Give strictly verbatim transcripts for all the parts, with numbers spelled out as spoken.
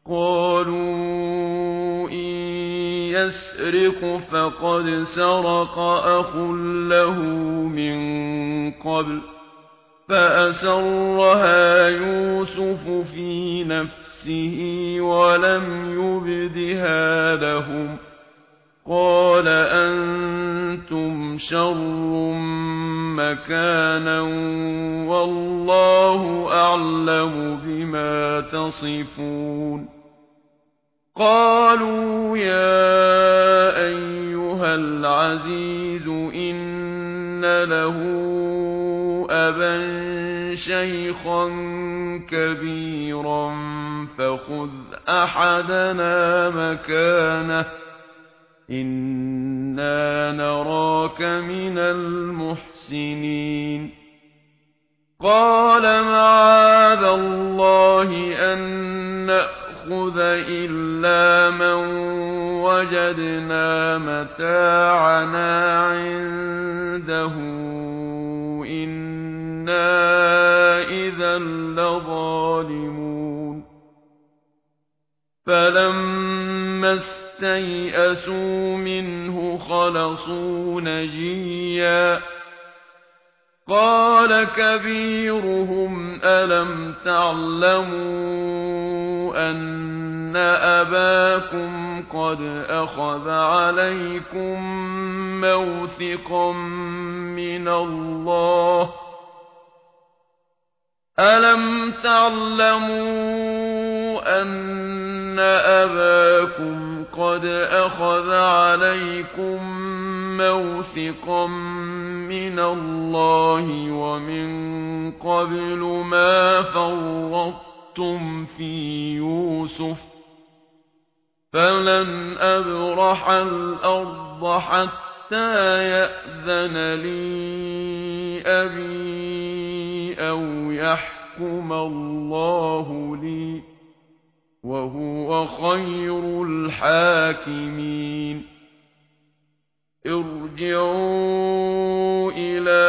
قالوا إن يسرق فقد سرق أخ له من قبل فأسرها يوسف في نفسه ولم يبدها لهم قال أنتم شر مكانا والله أعلم بما تصفون قالوا يا أيها العزيز إن له أبا شيخا كبيرا فخذ أحدنا مكانه إنا نراك من المحسنين قال معاذ الله أن نأخذ إلا من وجدنا متاعنا عنده إنا إذا لظالمون فلما استيئسوا منه خلصوا نجيا قال كبيرهم ألم تعلموا أن أباكم قد أخذ عليكم موثقا من الله ألم تعلموا أن أباكم قد أخذ عليكم موثقا من الله ومن قبل ما فرطتم في يوسف فلن أبرح الأرض حتى يأذن لي أبي أو يحكم الله لي وهو خير الحاكمين ارجعوا إلى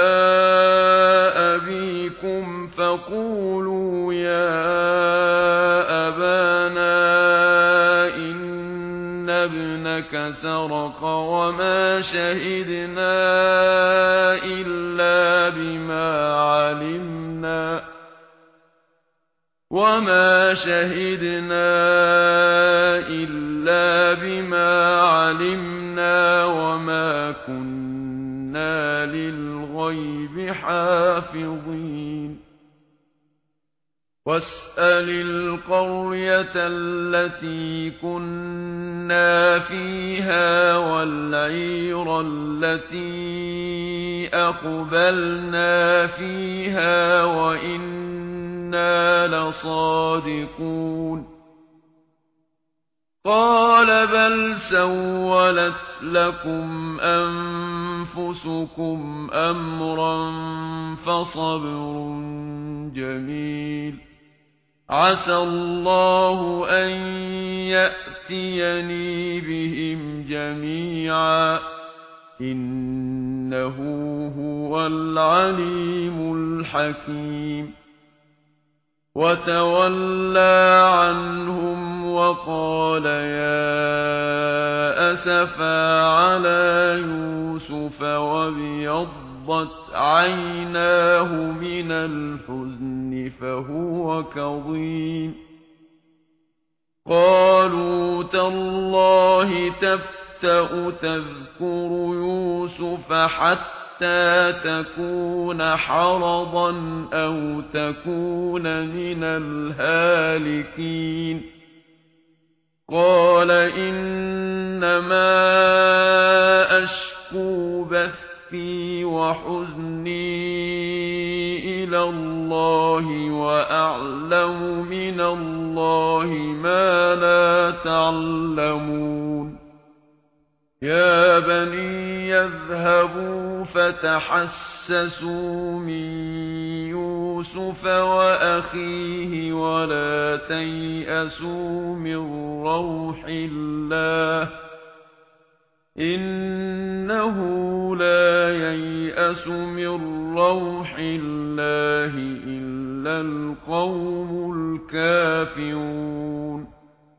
أبيكم فقولوا يا أبانا إن ابنك سرق وما شهدنا إلا بما علمنا وما شهدنا إلا بما علمنا وما كنا للغيب حافظين واسأل القرية التي كنا فيها والعير التي أقبلنا فيها وإنا لصادقون قال بل سولت لكم أنفسكم أمرا فصبر جميل عسى الله أن يأتيني بهم جميعا إنه هو العليم الحكيم وتولى عنهم وقال يا أسفا على يوسف وابيضت عيناه من الحزن فهو كظيم قالوا تالله تفتأ تذكر يوسف حتى حتى تكون حرضا أو تكون من الهالكين قال إنما أشكو بثي وحزني إلى الله وأعلم من الله ما لا تعلمون يا بني يذهبوا فتحسسوا من يوسف وأخيه ولا تيأسوا من روح الله إنه لا ييأس من روح الله إلا القوم الكافرون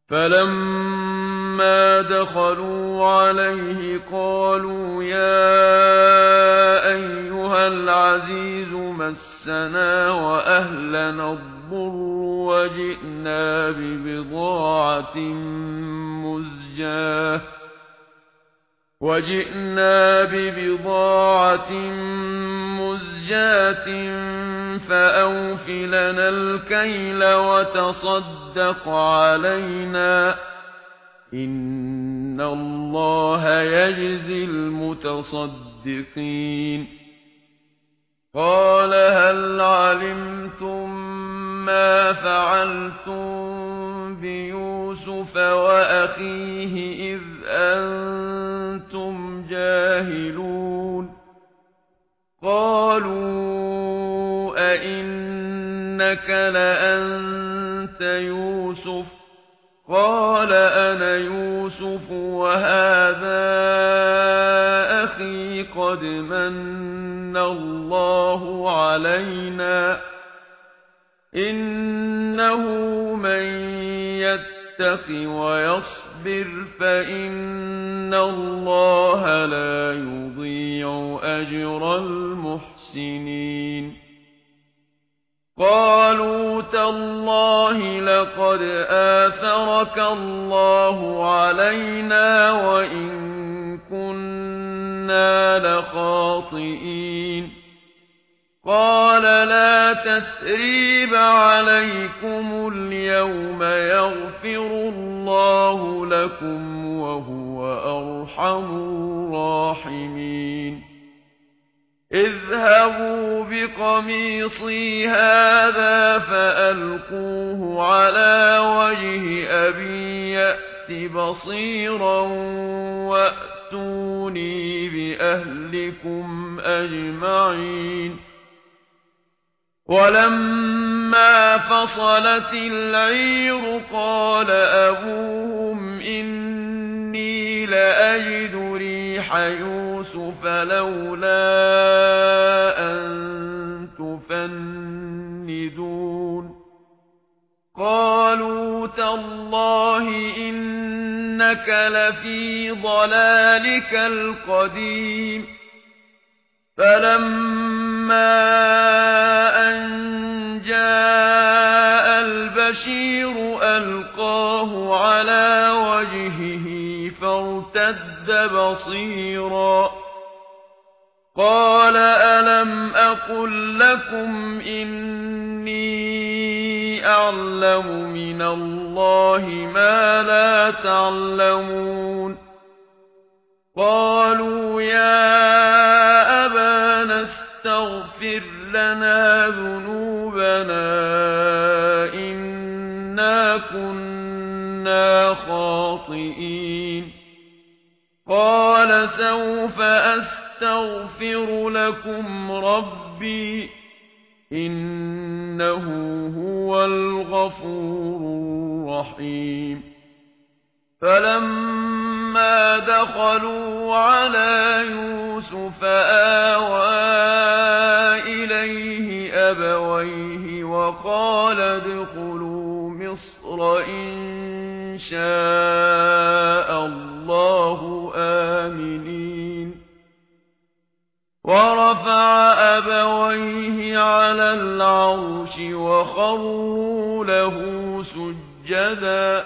فلما دخلوا عليه قالوا يا أيها العزيز مسنا وأهلنا الضر وجئنا ببضاعة مزجاة وجئنا ببضاعة مزجاة فأوف لنا الكيل وتصدق علينا إن الله يجزي المتصدقين قال هل علمتم ما فعلتم بيوسف وأخيه إذ أنتم جاهلون قالوا أئنك لأنت يوسف قال أنا يوسف وهذا أخي قد من الله علينا إنه من يتق ويصبر فإن الله لا يضيع أجر المحسنين قالوا تالله لقد آثرك الله علينا وإن كنا لخاطئين قال لا تثريب عليكم اليوم يغفر الله لكم وهو أرحم الراحمين اذهبوا بقميصي هذا فألقوه على وجه أبي يأت بصيرا وأتوني بأهلكم أجمعين ولما فصلت العير قال أبوهم إني لأجد ريح يوسف لولا أن تفندون قالوا تالله إنك لفي ضلالك القديم فلما أن جاء البشير ألقاه على وجهه فارتد بصيرا قال ألم أقل لكم إني أعلم من الله ما لا تعلمون قالوا يا أبانا استغفر لنا ذنوبنا إنا كنا خاطئين قال سوف أستغفر لكم ربي إنه هو الغفور الرحيم فلما دخلوا على يوسف آوى إليه أبويه وقال ادخلوا مصر إن شاء الله آمنين ورفع أبويه على العرش وخروا له سجدا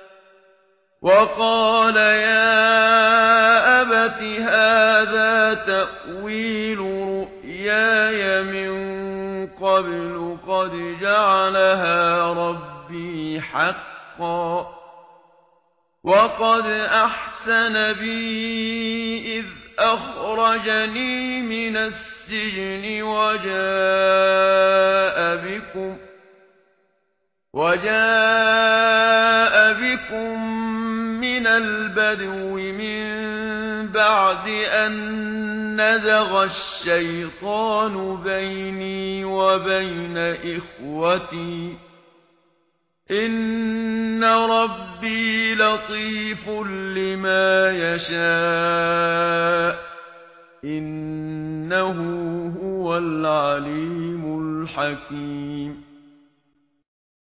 وقال يا أبت هذا تأويل رؤياي من قبل قد جعلها ربي حقا وقد أحسن بي إذ أخرجني من السجن وجاء بكم وجاء بكم من البدو من بعد أن نزغ الشيطان بيني وبين إخوتي إن ربي لطيف لما يشاء إنه هو العليم الحكيم